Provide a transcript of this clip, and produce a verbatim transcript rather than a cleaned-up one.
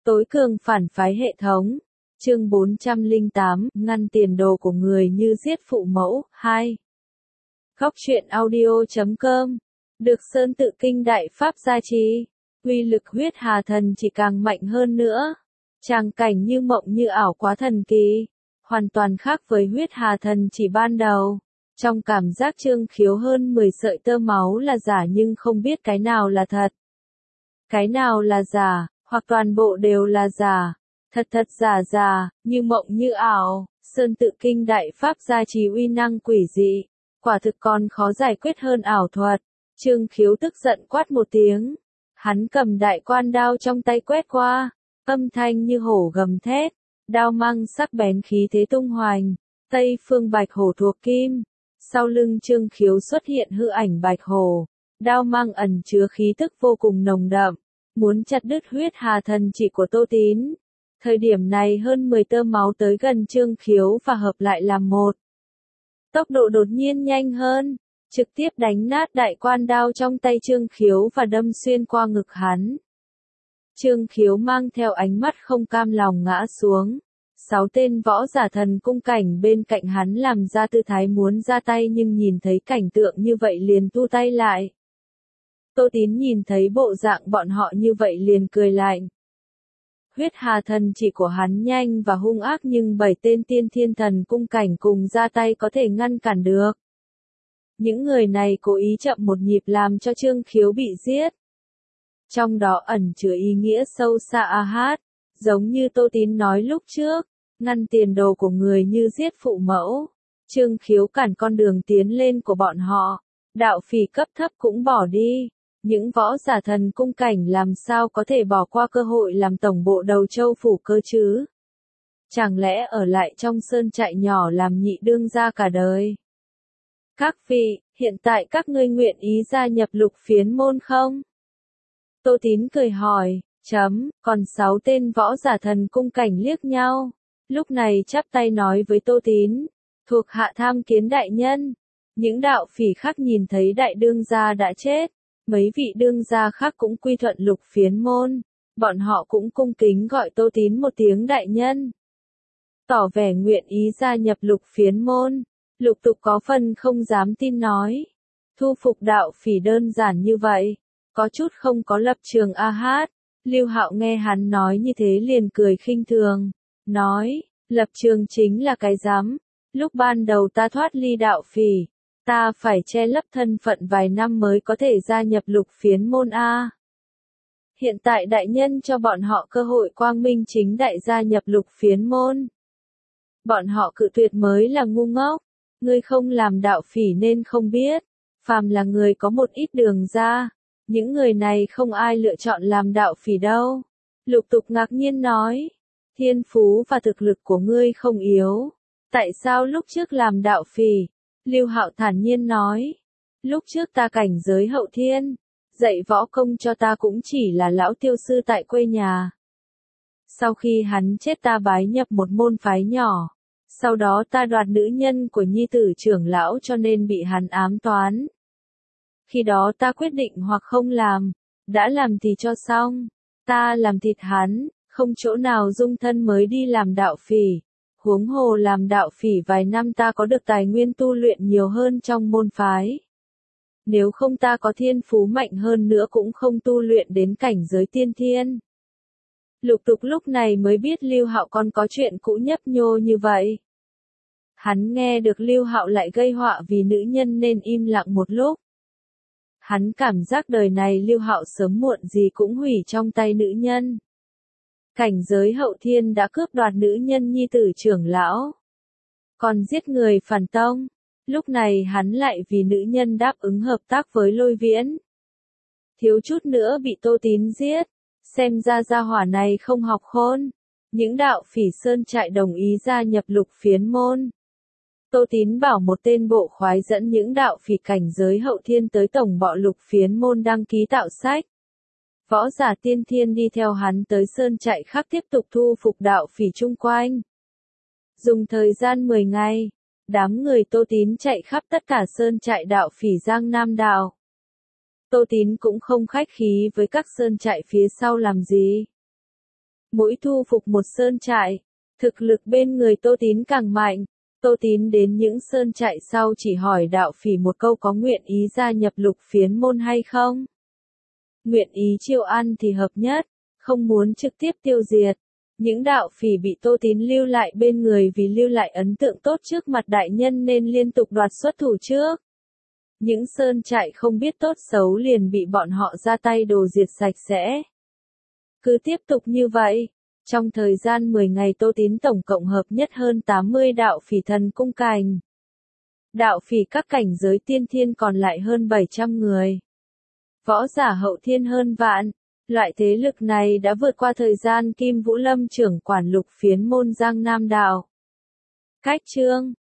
Tối cường phản phái hệ thống. Chương bốn trăm lẻ tám, ngăn tiền đồ của người như giết phụ mẫu. hai. Góc truyện audio chấm com. Được Sơn Tự Kinh Đại Pháp gia trì, uy lực huyết hà thần chỉ càng mạnh hơn nữa. Tràng cảnh như mộng như ảo quá thần kỳ, hoàn toàn khác với huyết hà thần chỉ ban đầu. Trong cảm giác Trương Khiếu hơn mười sợi tơ máu là giả nhưng không biết cái nào là thật. Cái nào là giả, hoặc toàn bộ đều là giả. Thật thật giả giả, như mộng như ảo, Sơn Tự Kinh Đại Pháp gia trì uy năng quỷ dị. Quả thực còn khó giải quyết hơn ảo thuật. Trương Khiếu tức giận quát một tiếng. Hắn cầm đại quan đao trong tay quét qua, âm thanh như hổ gầm thét, đao mang sắc bén khí thế tung hoành, Tây Phương Bạch Hổ thuộc kim. Sau lưng Trương Khiếu xuất hiện hư ảnh Bạch Hổ, đao mang ẩn chứa khí tức vô cùng nồng đậm, muốn chặt đứt huyết hà thần chỉ của Tô Tín. Thời điểm này hơn mười tơ máu tới gần Trương Khiếu và hợp lại làm một. Tốc độ đột nhiên nhanh hơn, trực tiếp đánh nát đại quan đao trong tay Trương Khiếu và đâm xuyên qua ngực hắn. Trương Khiếu mang theo ánh mắt không cam lòng ngã xuống. Sáu tên võ giả thần cung cảnh bên cạnh hắn làm ra tư thái muốn ra tay nhưng nhìn thấy cảnh tượng như vậy liền thu tay lại. Tô Tín nhìn thấy bộ dạng bọn họ như vậy liền cười lạnh. Huyết hà thần chỉ của hắn nhanh và hung ác nhưng bảy tên tiên thiên thần cung cảnh cùng ra tay có thể ngăn cản được. Những người này cố ý chậm một nhịp làm cho Trương Khiếu bị giết. Trong đó ẩn chứa ý nghĩa sâu xa a hát, giống như Tô Tín nói lúc trước, ngăn tiền đồ của người như giết phụ mẫu. Trương Khiếu cản con đường tiến lên của bọn họ, đạo phỉ cấp thấp cũng bỏ đi. Những võ giả thần cung cảnh làm sao có thể bỏ qua cơ hội làm tổng bộ đầu châu phủ cơ chứ? Chẳng lẽ ở lại trong sơn trại nhỏ làm nhị đương gia cả đời? Các vị, hiện tại các ngươi nguyện ý gia nhập Lục Phiến môn không? Tô Tín cười hỏi, chấm, còn sáu tên võ giả thần cung cảnh liếc nhau. Lúc này chắp tay nói với Tô Tín, thuộc hạ tham kiến đại nhân. Những đạo phỉ khác nhìn thấy đại đương gia đã chết. Mấy vị đương gia khác cũng quy thuận Lục Phiến môn, bọn họ cũng cung kính gọi Tô Tín một tiếng đại nhân. Tỏ vẻ nguyện ý gia nhập Lục Phiến môn, Lục Tục có phần không dám tin nói. Thu phục đạo phỉ đơn giản như vậy, có chút không có lập trường a hát. Lưu Hạo nghe hắn nói như thế liền cười khinh thường, nói, lập trường chính là cái rắm. Lúc ban đầu ta thoát ly đạo phỉ, ta phải che lấp thân phận vài năm mới có thể gia nhập Lục Phiến môn A. Hiện tại đại nhân cho bọn họ cơ hội quang minh chính đại gia nhập Lục Phiến môn. Bọn họ cự tuyệt mới là ngu ngốc, ngươi không làm đạo phỉ nên không biết, phàm là người có một ít đường ra, những người này không ai lựa chọn làm đạo phỉ đâu. Lục Tục ngạc nhiên nói, thiên phú và thực lực của ngươi không yếu, tại sao lúc trước làm đạo phỉ? Lưu Hạo thản nhiên nói, lúc trước ta cảnh giới hậu thiên, dạy võ công cho ta cũng chỉ là lão tiêu sư tại quê nhà. Sau khi hắn chết ta bái nhập một môn phái nhỏ, sau đó ta đoạt nữ nhân của nhi tử trưởng lão cho nên bị hắn ám toán. Khi đó ta quyết định hoặc không làm, đã làm thì cho xong, ta làm thịt hắn, không chỗ nào dung thân mới đi làm đạo phỉ. Huống hồ làm đạo phỉ vài năm ta có được tài nguyên tu luyện nhiều hơn trong môn phái. Nếu không ta có thiên phú mạnh hơn nữa cũng không tu luyện đến cảnh giới tiên thiên. Lục Tục lúc này mới biết Lưu Hạo còn có chuyện cũ nhấp nhô như vậy. Hắn nghe được Lưu Hạo lại gây họa vì nữ nhân nên im lặng một lúc. Hắn cảm giác đời này Lưu Hạo sớm muộn gì cũng hủy trong tay nữ nhân. Cảnh giới hậu thiên đã cướp đoạt nữ nhân nhi tử trưởng lão, còn giết người phản tông. Lúc này hắn lại vì nữ nhân đáp ứng hợp tác với Lôi Viễn. Thiếu chút nữa bị Tô Tín giết, xem ra gia hỏa này không học khôn. Những đạo phỉ sơn trại đồng ý gia nhập Lục Phiến môn. Tô Tín bảo một tên bộ khoái dẫn những đạo phỉ cảnh giới hậu thiên tới tổng bộ Lục Phiến môn đăng ký tạo sách. Võ giả tiên thiên đi theo hắn tới sơn trại khác tiếp tục thu phục đạo phỉ chung quanh. Dùng thời gian mười ngày, đám người Tô Tín chạy khắp tất cả sơn trại đạo phỉ Giang Nam Đạo. Tô Tín cũng không khách khí với các sơn trại phía sau làm gì. Mỗi thu phục một sơn trại, thực lực bên người Tô Tín càng mạnh. Tô Tín đến những sơn trại sau chỉ hỏi đạo phỉ một câu có nguyện ý gia nhập Lục Phiến môn hay không. Nguyện ý chiêu ăn thì hợp nhất, không muốn trực tiếp tiêu diệt. Những đạo phỉ bị Tô Tín lưu lại bên người vì lưu lại ấn tượng tốt trước mặt đại nhân nên liên tục đoạt xuất thủ trước. Những sơn trại không biết tốt xấu liền bị bọn họ ra tay đồ diệt sạch sẽ. Cứ tiếp tục như vậy, trong thời gian mười ngày Tô Tín tổng cộng hợp nhất hơn tám mươi đạo phỉ thần cung cành. Đạo phỉ các cảnh giới tiên thiên còn lại hơn bảy trăm người. Võ giả hậu thiên hơn vạn. Loại thế lực này đã vượt qua thời gian Kim Vũ Lâm trưởng quản Lục Phiến môn Giang Nam đạo. Cách chương